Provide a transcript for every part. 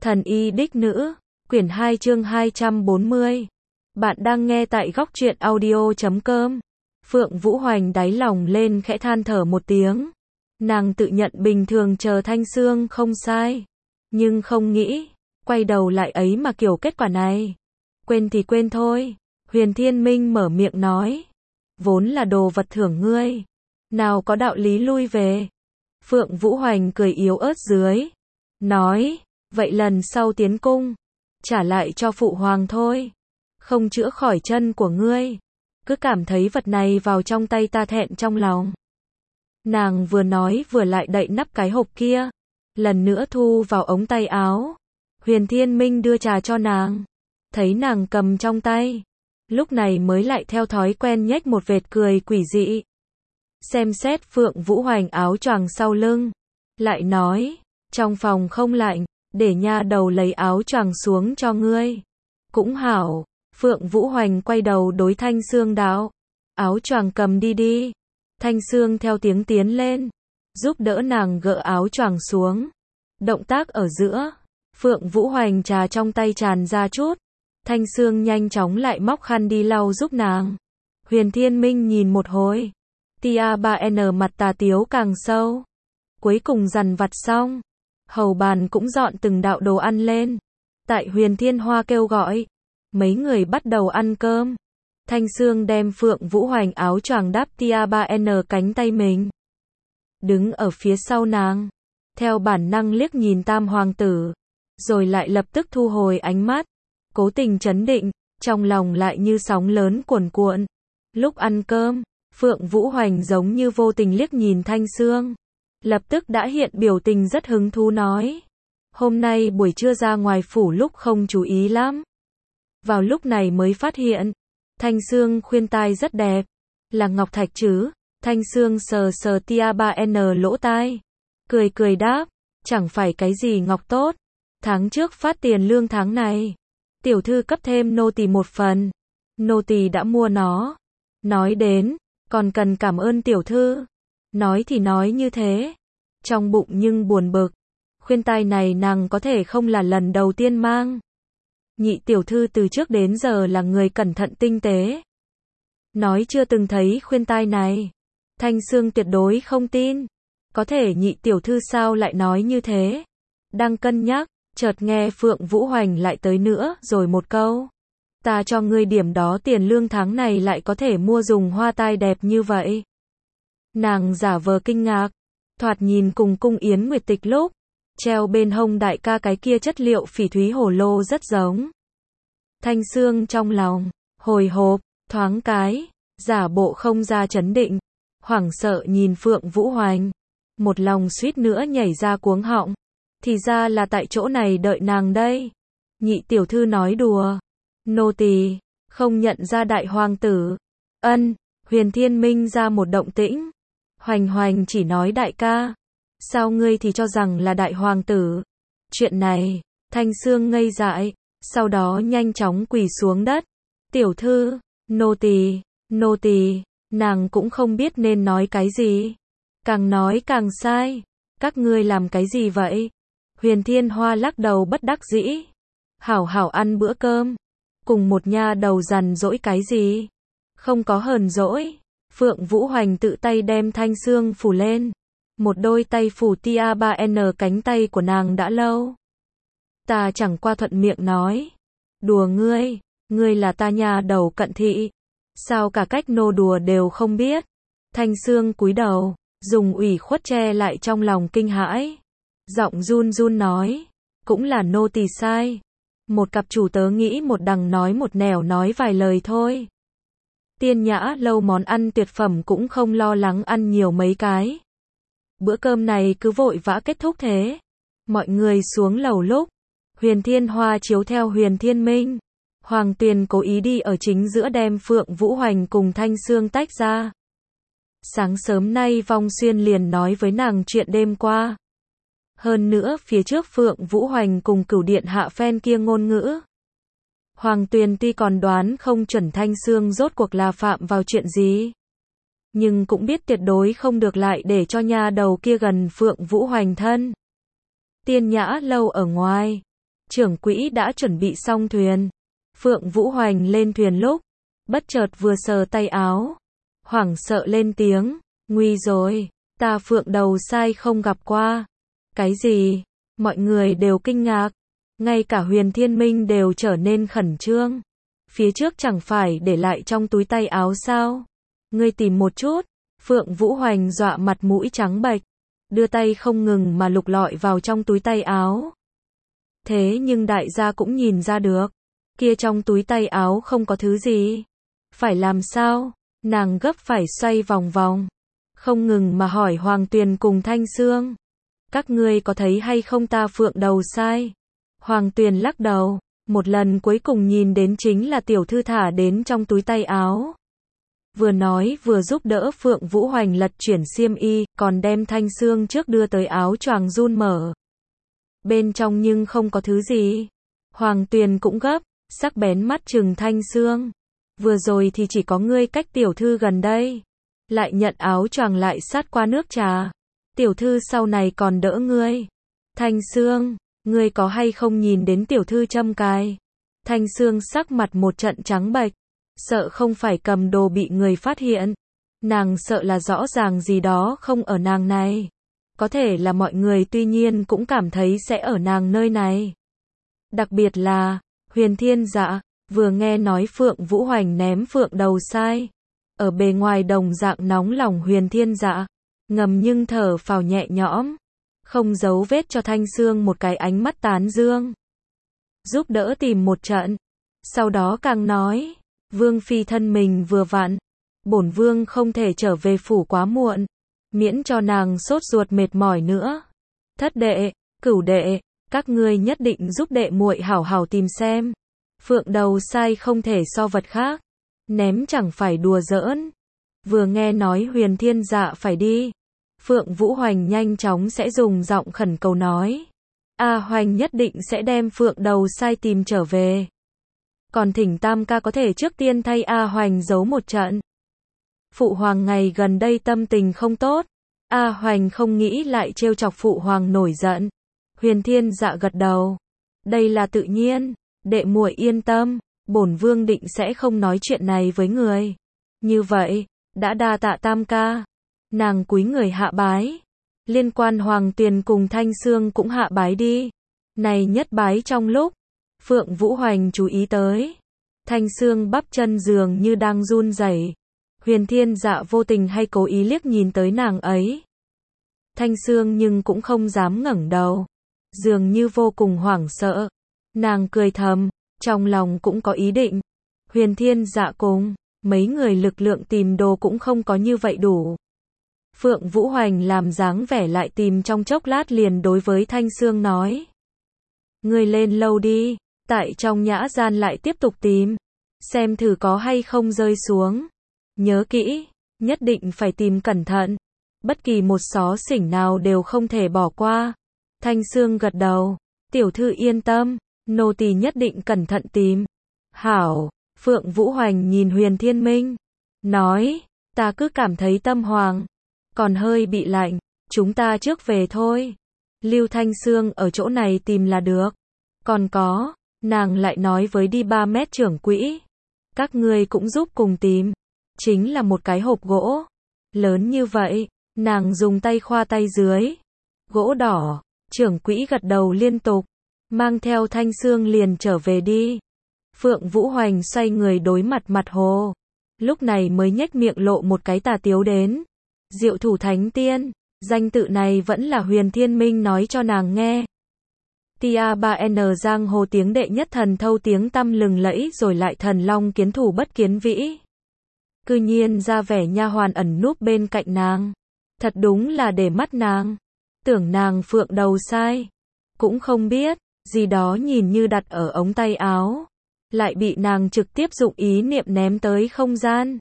Thần y đích nữ, quyển 2 chương 240. Bạn đang nghe tại góc truyện audio.com. Phượng Vũ Hoành đáy lòng lên khẽ than thở một tiếng. Nàng tự nhận bình thường chờ Thanh Sương không sai. Nhưng không nghĩ, quay đầu lại ấy mà kiểu kết quả này. Quên thì quên thôi. Huyền Thiên Minh mở miệng nói. Vốn là đồ vật thưởng ngươi. Nào có đạo lý lui về. Phượng Vũ Hoành cười yếu ớt dưới. Nói, vậy lần sau tiến cung, trả lại cho phụ hoàng thôi. Không chữa khỏi chân của ngươi. Cứ cảm thấy vật này vào trong tay ta thẹn trong lòng. Nàng vừa nói vừa lại đậy nắp cái hộp kia. Lần nữa thu vào ống tay áo. Huyền Thiên Minh đưa trà cho nàng. Thấy nàng cầm trong tay. Lúc này mới lại theo thói quen nhếch một vệt cười quỷ dị. Xem xét Phượng Vũ Hoành áo choàng sau lưng. Lại nói, trong phòng không lạnh, để nha đầu lấy áo choàng xuống cho ngươi. Cũng hảo. Phượng Vũ Hoành quay đầu đối Thanh Sương đạo. Áo choàng cầm đi đi. Thanh Sương theo tiếng tiến lên. Giúp đỡ nàng gỡ áo choàng xuống. Động tác ở giữa. Phượng Vũ Hoành trà trong tay tràn ra chút. Thanh Sương nhanh chóng lại móc khăn đi lau giúp nàng. Huyền Thiên Minh nhìn một hồi. Tia 3N mặt tà tiếu càng sâu. Cuối cùng dằn vặt xong. Hầu bàn cũng dọn từng đạo đồ ăn lên. Tại Huyền Thiên Hoa kêu gọi. Mấy người bắt đầu ăn cơm. Thanh Sương đem Phượng Vũ Hoành áo choàng đắp Tia 3N cánh tay mình. Đứng ở phía sau nàng. Theo bản năng liếc nhìn Tam Hoàng tử. Rồi lại lập tức thu hồi ánh mắt. Cố tình trấn định. Trong lòng lại như sóng lớn cuồn cuộn. Lúc ăn cơm, Phượng Vũ Hoành giống như vô tình liếc nhìn Thanh Sương. Lập tức đã hiện biểu tình rất hứng thú nói. Hôm nay buổi trưa ra ngoài phủ lúc không chú ý lắm. Vào lúc này mới phát hiện. Thanh Sương khuyên tai rất đẹp. Là ngọc thạch chứ. Thanh Sương sờ sờ Tia 3N lỗ tai. Cười cười đáp. Chẳng phải cái gì ngọc tốt. Tháng trước phát tiền lương tháng này. Tiểu thư cấp thêm nô tỳ một phần. Nô tỳ đã mua nó. Nói đến, còn cần cảm ơn tiểu thư. Nói thì nói như thế. Trong bụng nhưng buồn bực. Khuyên tai này nàng có thể không là lần đầu tiên mang. Nhị tiểu thư từ trước đến giờ là người cẩn thận tinh tế. Nói chưa từng thấy khuyên tai này. Thanh Sương tuyệt đối không tin. Có thể nhị tiểu thư sao lại nói như thế. Đang cân nhắc, chợt nghe Phượng Vũ Hoành lại tới nữa rồi một câu. Ta cho ngươi điểm đó tiền lương tháng này lại có thể mua dùng hoa tai đẹp như vậy. Nàng giả vờ kinh ngạc. Thoạt nhìn cùng cung Yến Nguyệt Tịch lúc treo bên hông đại ca cái kia chất liệu phỉ thúy hổ lô rất giống. Thanh Sương trong lòng hồi hộp, thoáng cái, giả bộ không ra chấn định, hoảng sợ nhìn Phượng Vũ Hoành, một lòng suýt nữa nhảy ra cuống họng. Thì ra là tại chỗ này đợi nàng đây. Nhị tiểu thư nói đùa. Nô tỳ không nhận ra đại hoàng tử. Ân. Huyền Thiên Minh ra một động tĩnh. Hoành Hoành chỉ nói đại ca. Sao ngươi thì cho rằng là đại hoàng tử? Chuyện này, Thanh Sương ngây dại, sau đó nhanh chóng quỳ xuống đất. Tiểu thư, nô tỳ, nàng cũng không biết nên nói cái gì. Càng nói càng sai. Các ngươi làm cái gì vậy? Huyền Thiên Hoa lắc đầu bất đắc dĩ. Hảo hảo ăn bữa cơm. Cùng một nha đầu dằn dỗi cái gì? Không có hờn dỗi. Phượng Vũ Hoành tự tay đem Thanh Sương phủ lên. Một đôi tay phủ Tia 3N cánh tay của nàng đã lâu. Ta chẳng qua thuận miệng nói. Đùa ngươi là ta nha đầu cận thị. Sao cả cách nô đùa đều không biết. Thanh Sương cúi đầu, dùng ủy khuất che lại trong lòng kinh hãi. Giọng run run nói. Cũng là nô tỳ sai. Một cặp chủ tớ nghĩ một đằng nói một nẻo nói vài lời thôi. Tiên Nhã lâu món ăn tuyệt phẩm cũng không lo lắng ăn nhiều mấy cái. Bữa cơm này cứ vội vã kết thúc thế. Mọi người xuống lầu lúc. Huyền Thiên Hoa chiếu theo Huyền Thiên Minh. Hoàng Tuyền cố ý đi ở chính giữa đem Phượng Vũ Hoành cùng Thanh Sương tách ra. Sáng sớm nay Vong Xuyên liền nói với nàng chuyện đêm qua. Hơn nữa phía trước Phượng Vũ Hoành cùng Cửu Điện Hạ phen kia ngôn ngữ. Hoàng Tuyền tuy còn đoán không chuẩn Thanh Sương rốt cuộc là phạm vào chuyện gì. Nhưng cũng biết tuyệt đối không được lại để cho nha đầu kia gần Phượng Vũ Hoành thân. Tiên Nhã lâu ở ngoài. trưởng quỹ đã chuẩn bị xong thuyền. Phượng Vũ Hoành lên thuyền lúc, bất chợt vừa sờ tay áo, hoảng sợ lên tiếng, nguy rồi, ta Phượng đầu sai không gặp qua. Cái gì? Mọi người đều kinh ngạc, ngay cả Huyền Thiên Minh đều trở nên khẩn trương. Phía trước chẳng phải để lại trong túi tay áo sao? Ngươi tìm một chút. Phượng Vũ Hoành dọa mặt mũi trắng bệch, đưa tay không ngừng mà lục lọi vào trong túi tay áo. Thế nhưng đại gia cũng nhìn ra được, kia trong túi tay áo không có thứ gì. Phải làm sao? Nàng gấp phải xoay vòng vòng, không ngừng mà hỏi Hoàng Tuyền cùng Thanh Sương. Các ngươi có thấy hay không ta Phượng đầu sai? Hoàng Tuyền lắc đầu, một lần cuối cùng nhìn đến chính là tiểu thư thả đến trong túi tay áo. Vừa nói vừa giúp đỡ Phượng Vũ Hoành lật chuyển xiêm y, còn đem Thanh Sương trước đưa tới áo choàng run mở. Bên trong nhưng không có thứ gì. Hoàng Tuyền cũng gấp, sắc bén mắt trừng Thanh Sương. Vừa rồi thì chỉ có ngươi cách tiểu thư gần đây. Lại nhận áo choàng lại sát qua nước trà. Tiểu thư sau này còn đỡ ngươi. Thanh Sương, ngươi có hay không nhìn đến tiểu thư châm cài? Thanh Sương sắc mặt một trận trắng bệch, sợ không phải cầm đồ bị người phát hiện. Nàng sợ là rõ ràng gì đó không ở nàng này. Có thể là mọi người tuy nhiên cũng cảm thấy sẽ ở nàng nơi này. Đặc biệt là, Huyền Thiên Dạ, vừa nghe nói Phượng Vũ Hoành ném Phượng đầu sai. Ở bề ngoài đồng dạng nóng lòng Huyền Thiên Dạ, ngầm nhưng thở phào nhẹ nhõm, không giấu vết cho Thanh Sương một cái ánh mắt tán dương. Giúp đỡ tìm một trận. Sau đó càng nói, Vương Phi thân mình vừa vặn, bổn Vương không thể trở về phủ quá muộn, miễn cho nàng sốt ruột mệt mỏi nữa. Thất đệ, cửu đệ, các ngươi nhất định giúp đệ muội hảo hảo tìm xem. Phượng đầu sai không thể so vật khác, ném chẳng phải đùa giỡn. Vừa nghe nói Huyền Thiên Dạ phải đi, Phượng Vũ Hoành nhanh chóng sẽ dùng giọng khẩn cầu nói. A Hoành nhất định sẽ đem Phượng đầu sai tìm trở về. Còn thỉnh Tam ca có thể trước tiên thay A Hoành giấu một trận. Phụ hoàng ngày gần đây tâm tình không tốt. A Hoành không nghĩ lại trêu chọc phụ hoàng nổi giận. Huyền Thiên Dạ gật đầu. Đây là tự nhiên, đệ muội yên tâm, bổn vương định sẽ không nói chuyện này với người. Như vậy, đã đa tạ Tam ca. Nàng cúi người hạ bái. Liên quan Hoàng Tuyền cùng Thanh Sương cũng hạ bái đi. Này nhất bái trong lúc Phượng Vũ Hoành chú ý tới, Thanh Sương bắp chân dường như đang run rẩy. Huyền Thiên Dạ vô tình hay cố ý liếc nhìn tới nàng ấy. Thanh Sương nhưng cũng không dám ngẩng đầu, dường như vô cùng hoảng sợ. Nàng cười thầm, trong lòng cũng có ý định. Huyền Thiên Dạ cùng mấy người lực lượng tìm đồ cũng không có như vậy đủ. Phượng Vũ Hoành làm dáng vẻ lại tìm trong chốc lát liền đối với Thanh Sương nói. Ngươi lên lâu đi, tại trong nhã gian lại tiếp tục tìm, xem thử có hay không rơi xuống. Nhớ kỹ, nhất định phải tìm cẩn thận, bất kỳ một xó xỉnh nào đều không thể bỏ qua. Thanh Sương gật đầu, tiểu thư yên tâm, nô tỳ nhất định cẩn thận tìm. Hảo, Phượng Vũ Hoành nhìn Huyền Thiên Minh, nói, ta cứ cảm thấy tâm hoàng còn hơi bị lạnh, chúng ta trước về thôi. Lưu Thanh Sương ở chỗ này tìm là được. Còn có, nàng lại nói với đi 3 mét trưởng quỹ, các ngươi cũng giúp cùng tìm. Chính là một cái hộp gỗ lớn như vậy, nàng dùng tay khoa tay dưới. Gỗ đỏ, trưởng quỹ gật đầu liên tục, mang theo Thanh Sương liền trở về đi. Phượng Vũ Hoành xoay người đối mặt mặt hồ, lúc này mới nhếch miệng lộ một cái tà tiếu đến. Diệu Thủ Thánh Tiên, danh tự này vẫn là Huyền Thiên Minh nói cho nàng nghe. Tia 3N giang hồ tiếng đệ nhất thần thâu tiếng tăm lừng lẫy rồi lại thần long kiến thủ bất kiến vĩ. Cư nhiên ra vẻ nha hoàn ẩn núp bên cạnh nàng. Thật đúng là để mắt nàng. Tưởng nàng Phượng đầu sai. Cũng không biết, gì đó nhìn như đặt ở ống tay áo. Lại bị nàng trực tiếp dụng ý niệm ném tới không gian.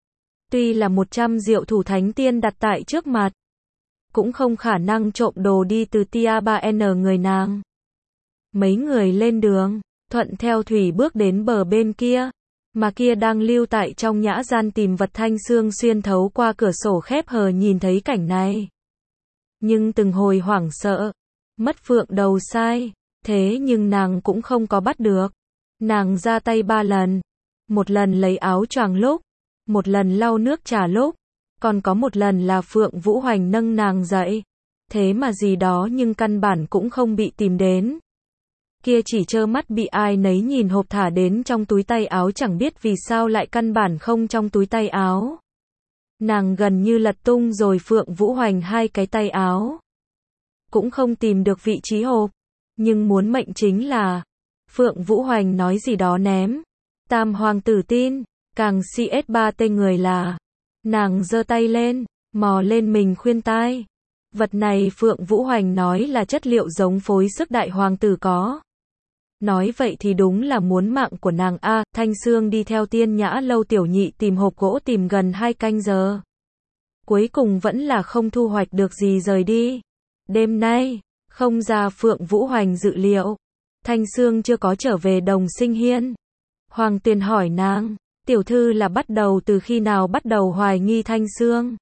Tuy là 100 Diệu Thủ Thánh Tiên đặt tại trước mặt, cũng không khả năng trộm đồ đi từ Tia 3N người nàng. Mấy người lên đường, thuận theo thủy bước đến bờ bên kia, mà kia đang lưu tại trong nhã gian tìm vật. Thanh Sương xuyên thấu qua cửa sổ khép hờ nhìn thấy cảnh này. Nhưng từng hồi hoảng sợ, mất Phượng đầu sai, Thế nhưng nàng cũng không có bắt được. Nàng ra tay 3 lần. Một lần lấy áo choàng lúc, một lần lau nước trà lúc, còn có một lần là Phượng Vũ Hoành nâng nàng dậy. Thế mà gì đó nhưng căn bản cũng không bị tìm đến. Kia chỉ trơ mắt bị ai nấy nhìn hộp thả đến trong túi tay áo, chẳng biết vì sao lại căn bản không trong túi tay áo. Nàng gần như lật tung rồi Phượng Vũ Hoành 2 cái tay áo. Cũng không tìm được vị trí hộp. Nhưng muốn mệnh chính là Phượng Vũ Hoành nói gì đó ném. Tam hoàng tử tin, càng CS3 tên người là. Nàng giơ tay lên, mò lên mình khuyên tai. Vật này Phượng Vũ Hoành nói là chất liệu giống phối sức đại hoàng tử có. Nói vậy thì đúng là muốn mạng của nàng a. Thanh Sương đi theo Tiên Nhã Lâu tiểu nhị tìm hộp gỗ tìm gần 2 canh giờ. Cuối cùng vẫn là không thu hoạch được gì, rời đi. Đêm nay, không ra Phượng Vũ Hoành dự liệu, Thanh Sương chưa có trở về Đồng Sinh Hiên. Hoàng Tuyền hỏi nàng, tiểu thư là bắt đầu từ khi nào bắt đầu hoài nghi Thanh Sương?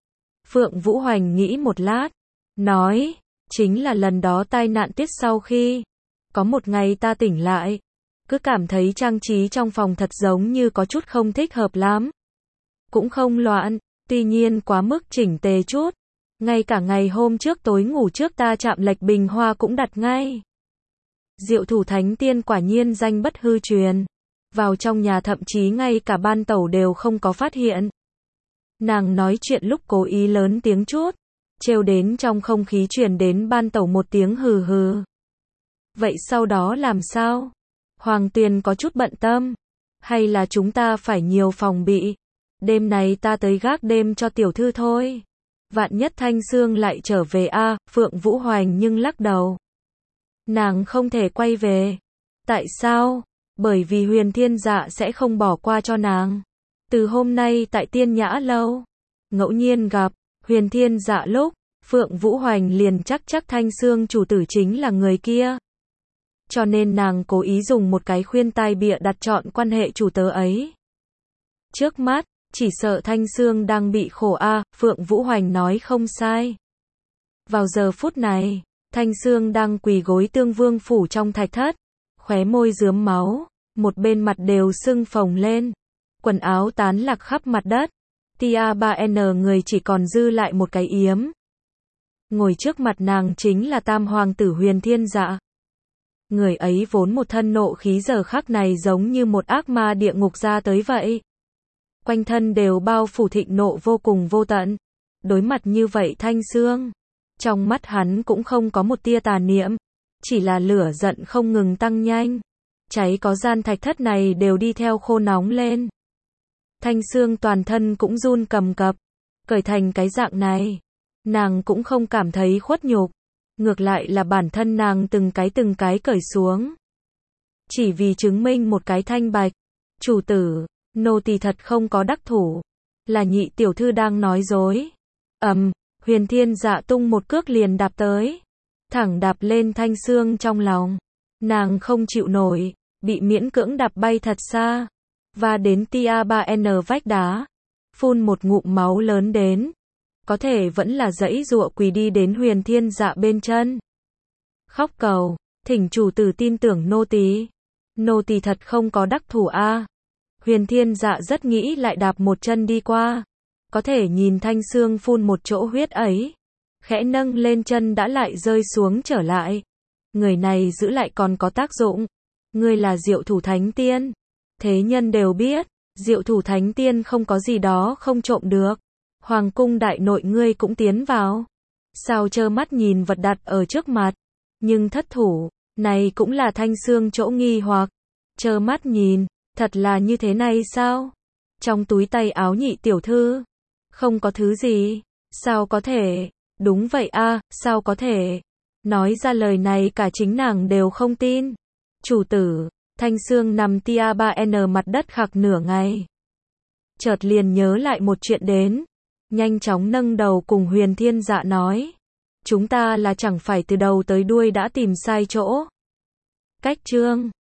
Phượng Vũ Hoành nghĩ một lát, nói, chính là lần đó tai nạn tiết sau khi. Có một ngày ta tỉnh lại, cứ cảm thấy trang trí trong phòng thật giống như có chút không thích hợp lắm. Cũng không loạn, tuy nhiên quá mức chỉnh tề chút. Ngay cả ngày hôm trước tối ngủ trước ta chạm lệch bình hoa cũng đặt ngay. Diệu Thủ Thánh Tiên quả nhiên danh bất hư truyền. Vào trong nhà thậm chí ngay cả ban tẩu đều không có phát hiện. Nàng nói chuyện lúc cố ý lớn tiếng chút, trêu đến trong không khí truyền đến ban tẩu một tiếng hừ hừ. Vậy sau đó làm sao? Hoàng Tuyền có chút bận tâm. Hay là chúng ta phải nhiều phòng bị? Đêm này ta tới gác đêm cho tiểu thư thôi. Vạn nhất Thanh Sương lại trở về a. Phượng Vũ Hoành nhưng lắc đầu. Nàng không thể quay về. Tại sao? Bởi vì Huyền Thiên Dạ sẽ không bỏ qua cho nàng. Từ hôm nay tại Tiên Nhã Lâu, ngẫu nhiên gặp Huyền Thiên Dạ lúc, Phượng Vũ Hoành liền chắc Thanh Sương chủ tử chính là người kia. Cho nên nàng cố ý dùng một cái khuyên tai bịa đặt chọn quan hệ chủ tớ ấy. Trước mắt, chỉ sợ Thanh Sương đang bị khổ a. Phượng Vũ Hoành nói không sai. Vào giờ phút này, Thanh Sương đang quỳ gối Tương Vương phủ trong thạch thất, khóe môi rướm máu, một bên mặt đều sưng phồng lên, quần áo tán lạc khắp mặt đất. Tia 3N người chỉ còn dư lại một cái yếm. Ngồi trước mặt nàng chính là Tam hoàng tử Huyền Thiên Dạ. Người ấy vốn một thân nộ khí, giờ khắc này giống như một ác ma địa ngục ra tới vậy. Quanh thân đều bao phủ thịnh nộ vô cùng vô tận. Đối mặt như vậy Thanh Sương, trong mắt hắn cũng không có một tia tà niệm, chỉ là lửa giận không ngừng tăng nhanh. Cháy có gian thạch thất này đều đi theo khô nóng lên. Thanh Sương toàn thân cũng run cầm cập, cởi thành cái dạng này. Nàng cũng không cảm thấy khuất nhục, ngược lại là bản thân nàng từng cái cởi xuống. Chỉ vì chứng minh một cái thanh bạch. Chủ tử, nô tỳ thật không có đắc thủ. Là nhị tiểu thư đang nói dối. Huyền Thiên Dạ tung một cước liền đạp tới. Thẳng đạp lên Thanh Sương trong lòng. Nàng không chịu nổi, bị miễn cưỡng đạp bay thật xa. Và đến tia 3N vách đá. Phun một ngụm máu lớn đến. Có thể vẫn là giãy giụa quỳ đi đến Huyền Thiên Dạ bên chân. Khóc cầu, thỉnh chủ tử tin tưởng nô tỳ. Nô tỳ thật không có đắc thủ a. Huyền Thiên Dạ rất nghĩ lại đạp một chân đi qua. Có thể nhìn Thanh Sương phun một chỗ huyết ấy. Khẽ nâng lên chân đã lại rơi xuống trở lại. Người này giữ lại còn có tác dụng. Ngươi là Diệu Thủ Thánh Tiên. Thế nhân đều biết, Diệu Thủ Thánh Tiên không có gì đó không trộm được. Hoàng cung đại nội ngươi cũng tiến vào. Sao trơ mắt nhìn vật đặt ở trước mặt. Nhưng thất thủ, này cũng là Thanh Sương chỗ nghi hoặc. Trơ mắt nhìn, thật là như thế này sao? Trong túi tay áo nhị tiểu thư, không có thứ gì. Sao có thể? Đúng vậy a, sao có thể? Nói ra lời này cả chính nàng đều không tin. Chủ tử, Thanh Sương nằm tia 3N mặt đất khạc nửa ngày. Chợt liền nhớ lại một chuyện đến. Nhanh chóng nâng đầu cùng Huyền Thiên Dạ nói. Chúng ta là chẳng phải từ đầu tới đuôi đã tìm sai chỗ. Cách chương